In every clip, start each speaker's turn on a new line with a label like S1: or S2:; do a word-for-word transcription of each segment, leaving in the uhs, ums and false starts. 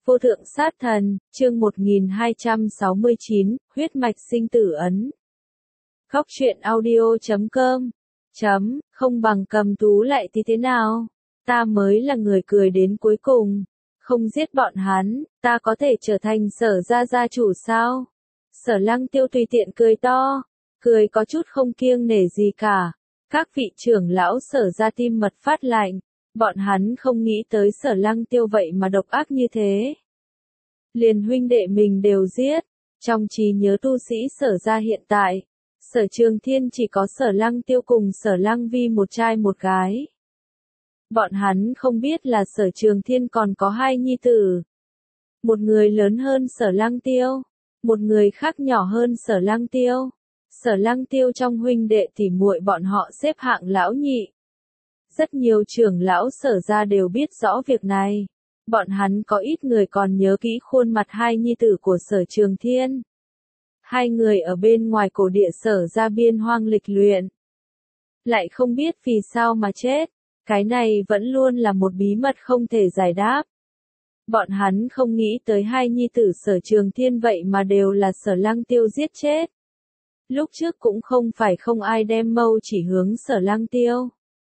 S1: Vô thượng sát thần, chương một nghìn hai trăm sáu mươi chín, huyết mạch sinh tử ấn. Góc truyện audio chấm com chấm, không bằng cầm tú lại thì thế nào? Ta mới là người cười đến cuối cùng. Không giết bọn hắn, ta có thể trở thành Sở gia gia chủ sao? Sở Lăng Tiêu tùy tiện cười to, cười có chút không kiêng nể gì cả. Các vị trưởng lão Sở gia tim mật phát lạnh. Bọn hắn không nghĩ tới Sở Lăng Tiêu vậy mà độc ác như thế. Liền huynh đệ mình đều giết. Trong trí nhớ tu sĩ Sở gia hiện tại, Sở Trường Thiên chỉ có Sở Lăng Tiêu cùng Sở Lăng Vi một trai một gái. Bọn hắn không biết là Sở Trường Thiên còn có hai nhi tử. Một người lớn hơn Sở Lăng Tiêu, một người khác nhỏ hơn Sở Lăng Tiêu. Sở Lăng Tiêu trong huynh đệ tỉ muội bọn họ xếp hạng lão nhị. Rất nhiều trưởng lão Sở gia đều biết rõ việc này. Bọn hắn có ít người còn nhớ kỹ khuôn mặt hai nhi tử của Sở Trường Thiên. Hai người ở bên ngoài cổ địa Sở gia biên hoang lịch luyện. Lại không biết vì sao mà chết. Cái này vẫn luôn là một bí mật không thể giải đáp. Bọn hắn không nghĩ tới hai nhi tử Sở Trường Thiên vậy mà đều là Sở Lăng Tiêu giết chết. Lúc trước cũng không phải không ai đem mâu chỉ hướng Sở Lăng Tiêu.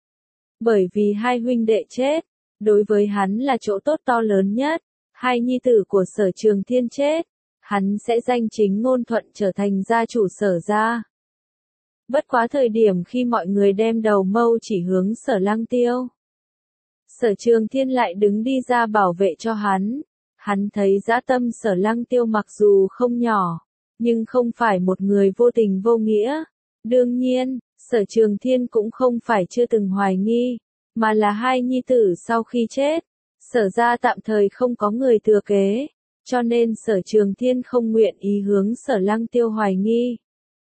S1: Bởi vì hai huynh đệ chết, đối với hắn là chỗ tốt to lớn nhất. Hai nhi tử của Sở Trường Thiên chết, hắn sẽ danh chính ngôn thuận trở thành gia chủ Sở gia. Bất quá thời điểm khi mọi người đem đầu mâu chỉ hướng Sở Lăng Tiêu, Sở Trường Thiên lại đứng đi ra bảo vệ cho hắn. Hắn thấy dã tâm Sở Lăng Tiêu mặc dù không nhỏ, nhưng không phải một người vô tình vô nghĩa. Đương nhiên, Sở Trường Thiên cũng không phải chưa từng hoài nghi, mà là hai nhi tử sau khi chết, Sở gia tạm thời không có người thừa kế, cho nên Sở Trường Thiên không nguyện ý hướng Sở Lăng Tiêu hoài nghi.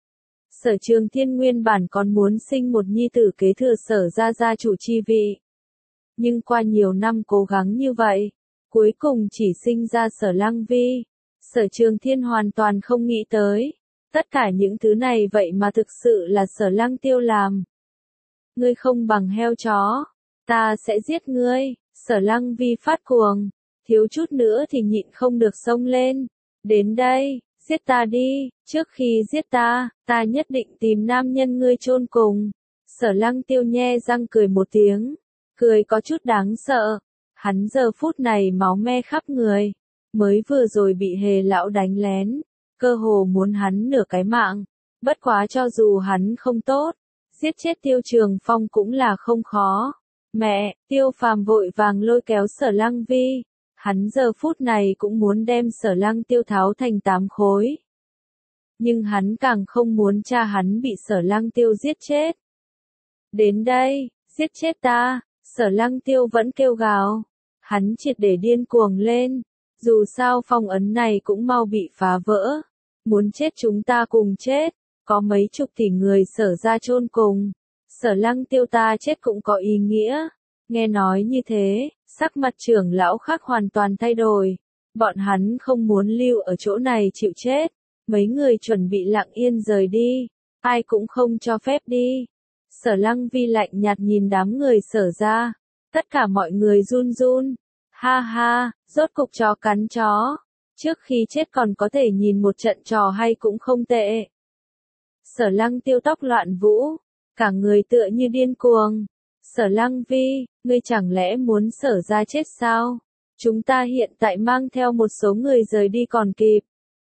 S1: Sở Trường Thiên nguyên bản còn muốn sinh một nhi tử kế thừa Sở gia gia chủ chi vị. Nhưng qua nhiều năm cố gắng như vậy, cuối cùng chỉ sinh ra Sở Lăng Vi. Sở Trường Thiên hoàn toàn không nghĩ tới. Tất cả những thứ này vậy mà thực sự là Sở Lăng Tiêu làm. Ngươi không bằng heo chó, ta sẽ giết ngươi. Sở Lăng Vi phát cuồng, thiếu chút nữa thì nhịn không được xông lên. Đến đây, giết ta đi, trước khi giết ta, ta nhất định tìm nam nhân ngươi chôn cùng. Sở Lăng Tiêu nhe răng cười một tiếng, cười có chút đáng sợ. Hắn giờ phút này máu me khắp người, mới vừa rồi bị Hề lão đánh lén, cơ hồ muốn hắn nửa cái mạng. Bất quá cho dù hắn không tốt, giết chết Tiêu Trường Phong cũng là không khó. Mẹ, Tiêu Phàm vội vàng lôi kéo Sở Lăng Vi. Hắn giờ phút này cũng muốn đem Sở Lăng Tiêu tháo thành tám khối. Nhưng hắn càng không muốn cha hắn bị Sở Lăng Tiêu giết chết. Đến đây, giết chết ta. Sở Lăng Tiêu vẫn kêu gào. Hắn triệt để điên cuồng lên. Dù sao phong ấn này cũng mau bị phá vỡ. Muốn chết chúng ta cùng chết. Có mấy chục tỷ người Sở gia chôn cùng. Sở Lăng Tiêu ta chết cũng có ý nghĩa. Nghe nói như thế, sắc mặt trưởng lão khác hoàn toàn thay đổi. Bọn hắn không muốn lưu ở chỗ này chịu chết. Mấy người chuẩn bị lặng yên rời đi. Ai cũng không cho phép đi. Sở Lăng Vi lạnh nhạt nhìn đám người Sở gia. Tất cả mọi người run run. Ha ha, rốt cục chó cắn chó. Trước khi chết còn có thể nhìn một trận trò hay cũng không tệ. Sở Lăng Tiêu tóc loạn vũ, cả người tựa như điên cuồng. Sở Lăng Vi, ngươi chẳng lẽ muốn Sở gia chết sao? Chúng ta hiện tại mang theo một số người rời đi còn kịp.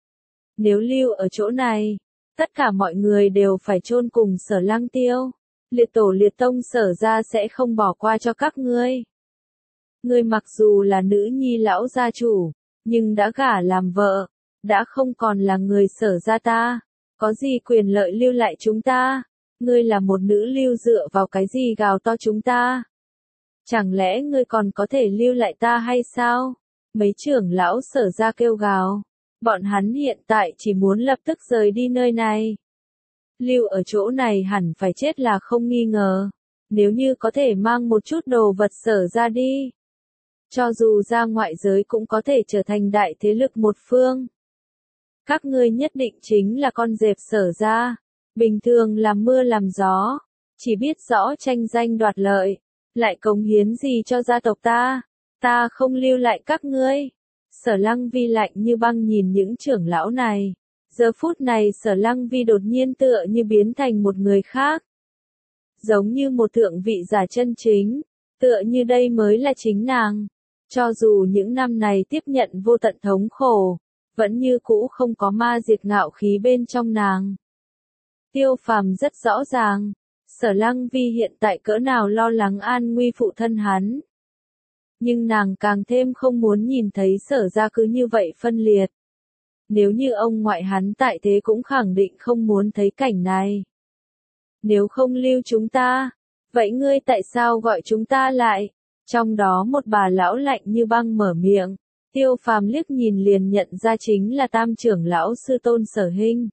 S1: Nếu lưu ở chỗ này, tất cả mọi người đều phải chôn cùng Sở Lăng Tiêu. Liệt tổ liệt tông Sở gia sẽ không bỏ qua cho các ngươi. Ngươi mặc dù là nữ nhi lão gia chủ, nhưng đã gả làm vợ, đã không còn là người Sở gia ta. Có gì quyền lợi lưu lại chúng ta? Ngươi là một nữ lưu dựa vào cái gì gào to chúng ta? Chẳng lẽ ngươi còn có thể lưu lại ta hay sao? Mấy trưởng lão Sở gia kêu gào. Bọn hắn hiện tại chỉ muốn lập tức rời đi nơi này. Lưu ở chỗ này hẳn phải chết là không nghi ngờ. Nếu như có thể mang một chút đồ vật Sở gia đi. Cho dù ra ngoại giới cũng có thể trở thành đại thế lực một phương. Các ngươi nhất định chính là con dẹp Sở gia. Bình thường làm mưa làm gió. Chỉ biết rõ tranh danh đoạt lợi. Lại cống hiến gì cho gia tộc ta. Ta không lưu lại các ngươi. Sở Lăng Vi lạnh như băng nhìn những trưởng lão này. Giờ phút này Sở Lăng Vi đột nhiên tựa như biến thành một người khác. Giống như một thượng vị giả chân chính, tựa như đây mới là chính nàng. Cho dù những năm này tiếp nhận vô tận thống khổ, vẫn như cũ không có ma diệt ngạo khí bên trong nàng. Tiêu Phàm rất rõ ràng, Sở Lăng Vi hiện tại cỡ nào lo lắng an nguy phụ thân hắn. Nhưng nàng càng thêm không muốn nhìn thấy Sở gia cứ như vậy phân liệt. Nếu như ông ngoại hắn tại thế cũng khẳng định không muốn thấy cảnh này. Nếu không lưu chúng ta, vậy ngươi tại sao gọi chúng ta lại? Trong đó một bà lão lạnh như băng mở miệng. Tiêu Phàm liếc nhìn liền nhận ra chính là tam trưởng lão sư tôn Sở Hinh.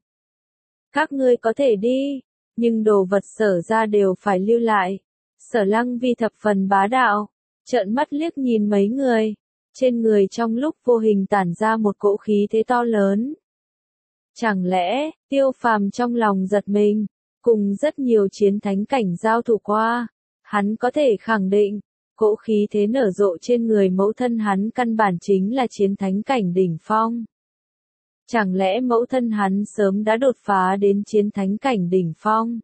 S1: Các ngươi có thể đi, nhưng đồ vật Sở gia đều phải lưu lại. Sở Lăng Vi thập phần bá đạo, trợn mắt liếc nhìn mấy người. Trên người trong lúc vô hình tản ra một cỗ khí thế to lớn. Chẳng lẽ, Tiêu Phàm trong lòng giật mình, cùng rất nhiều chiến thánh cảnh giao thủ qua, hắn có thể khẳng định, cỗ khí thế nở rộ trên người mẫu thân hắn căn bản chính là chiến thánh cảnh đỉnh phong. Chẳng lẽ mẫu thân hắn sớm đã đột phá đến chiến thánh cảnh đỉnh phong?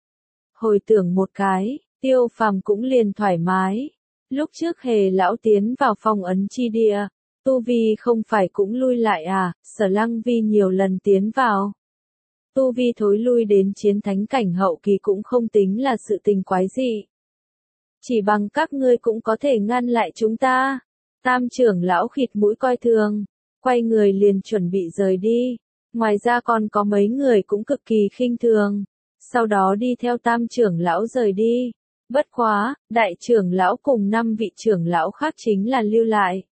S1: Hồi tưởng một cái, Tiêu Phàm cũng liền thoải mái. Lúc trước Hề lão tiến vào phong ấn chi địa, tu vi không phải cũng lui lại à? Sở Lăng Vi nhiều lần tiến vào. Tu vi thối lui đến chiến thánh cảnh hậu kỳ cũng không tính là sự tình quái dị. Chỉ bằng các ngươi cũng có thể ngăn lại chúng ta. Tam trưởng lão khịt mũi coi thường, quay người liền chuẩn bị rời đi. Ngoài ra còn có mấy người cũng cực kỳ khinh thường, sau đó đi theo tam trưởng lão rời đi. Bất quá, đại trưởng lão cùng năm vị trưởng lão khác chính là lưu lại.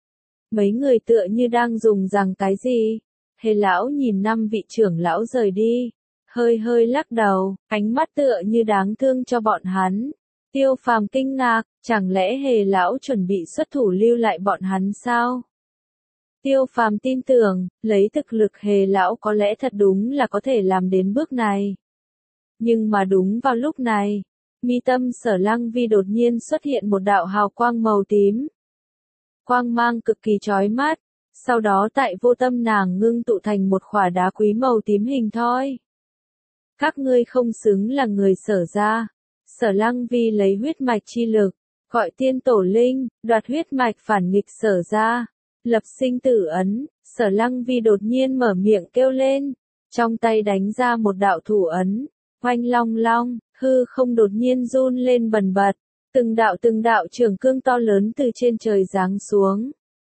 S1: Mấy người tựa như đang dùng rằng cái gì? Hề lão nhìn năm vị trưởng lão rời đi, hơi hơi lắc đầu, ánh mắt tựa như đáng thương cho bọn hắn. Tiêu Phàm kinh ngạc, chẳng lẽ Hề lão chuẩn bị xuất thủ lưu lại bọn hắn sao? Tiêu Phàm tin tưởng, lấy thực lực Hề lão có lẽ thật đúng là có thể làm đến bước này. Nhưng mà đúng vào lúc này, mi tâm Sở Lăng Vi đột nhiên xuất hiện một đạo hào quang màu tím. Quang mang cực kỳ chói mắt, sau đó tại vô tâm nàng ngưng tụ thành một khỏa đá quý màu tím hình thoi. Các ngươi không xứng là người Sở gia. Sở Lăng Vi lấy huyết mạch chi lực, gọi tiên tổ linh, đoạt huyết mạch phản nghịch Sở gia, lập sinh tử ấn. Sở Lăng Vi đột nhiên mở miệng kêu lên, trong tay đánh ra một đạo thủ ấn, oanh long long, hư không đột nhiên run lên bần bật, từng đạo từng đạo trường cương to lớn từ trên trời giáng xuống,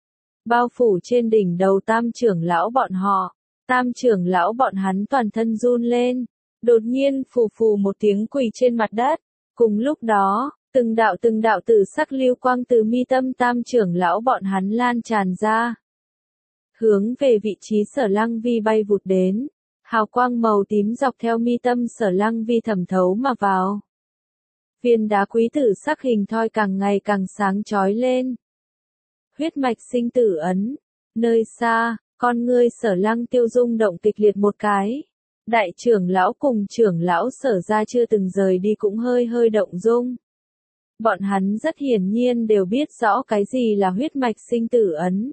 S1: bao phủ trên đỉnh đầu tam trưởng lão bọn họ. Tam trưởng lão bọn hắn toàn thân run lên, đột nhiên phù phù một tiếng quỳ trên mặt đất. Cùng lúc đó, từng đạo từng đạo tử sắc lưu quang từ mi tâm tam trưởng lão bọn hắn lan tràn ra, hướng về vị trí Sở Lăng Vi bay vụt đến. Hào quang màu tím dọc theo mi tâm Sở Lăng Vi thẩm thấu mà vào. Viên đá quý tử sắc hình thoi càng ngày càng sáng chói lên. Huyết mạch sinh tử ấn. Nơi xa, con ngươi Sở Lăng Tiêu rung động kịch liệt một cái. Đại trưởng lão cùng trưởng lão Sở gia chưa từng rời đi cũng hơi hơi động dung. Bọn hắn rất hiển nhiên đều biết rõ cái gì là huyết mạch sinh tử ấn.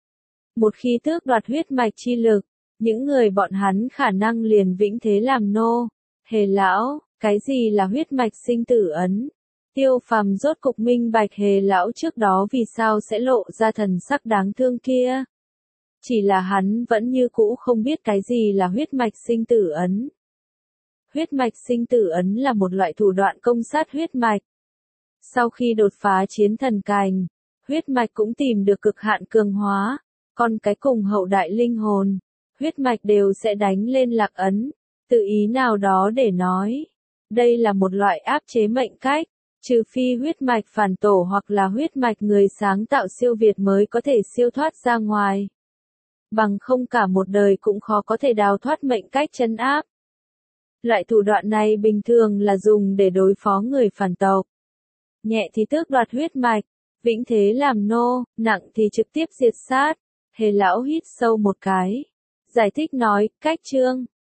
S1: Một khi tước đoạt huyết mạch chi lực, những người bọn hắn khả năng liền vĩnh thế làm nô. Hề lão, cái gì là huyết mạch sinh tử ấn? Tiêu Phàm rốt cục minh bạch Hề lão trước đó vì sao sẽ lộ ra thần sắc đáng thương kia. Chỉ là hắn vẫn như cũ không biết cái gì là huyết mạch sinh tử ấn. Huyết mạch sinh tử ấn là một loại thủ đoạn công sát huyết mạch. Sau khi đột phá chiến thần cành, huyết mạch cũng tìm được cực hạn cường hóa, còn cái cùng hậu đại linh hồn, huyết mạch đều sẽ đánh lên lạc ấn. Tự ý nào đó để nói, đây là một loại áp chế mệnh cách, trừ phi huyết mạch phản tổ hoặc là huyết mạch người sáng tạo siêu việt mới có thể siêu thoát ra ngoài. Bằng không cả một đời cũng khó có thể đào thoát mệnh cách trấn áp. Loại thủ đoạn này bình thường là dùng để đối phó người phản tộc. Nhẹ thì tước đoạt huyết mạch, vĩnh thế làm nô, nặng thì trực tiếp diệt sát. Hề lão hít sâu một cái, giải thích nói, cách chương.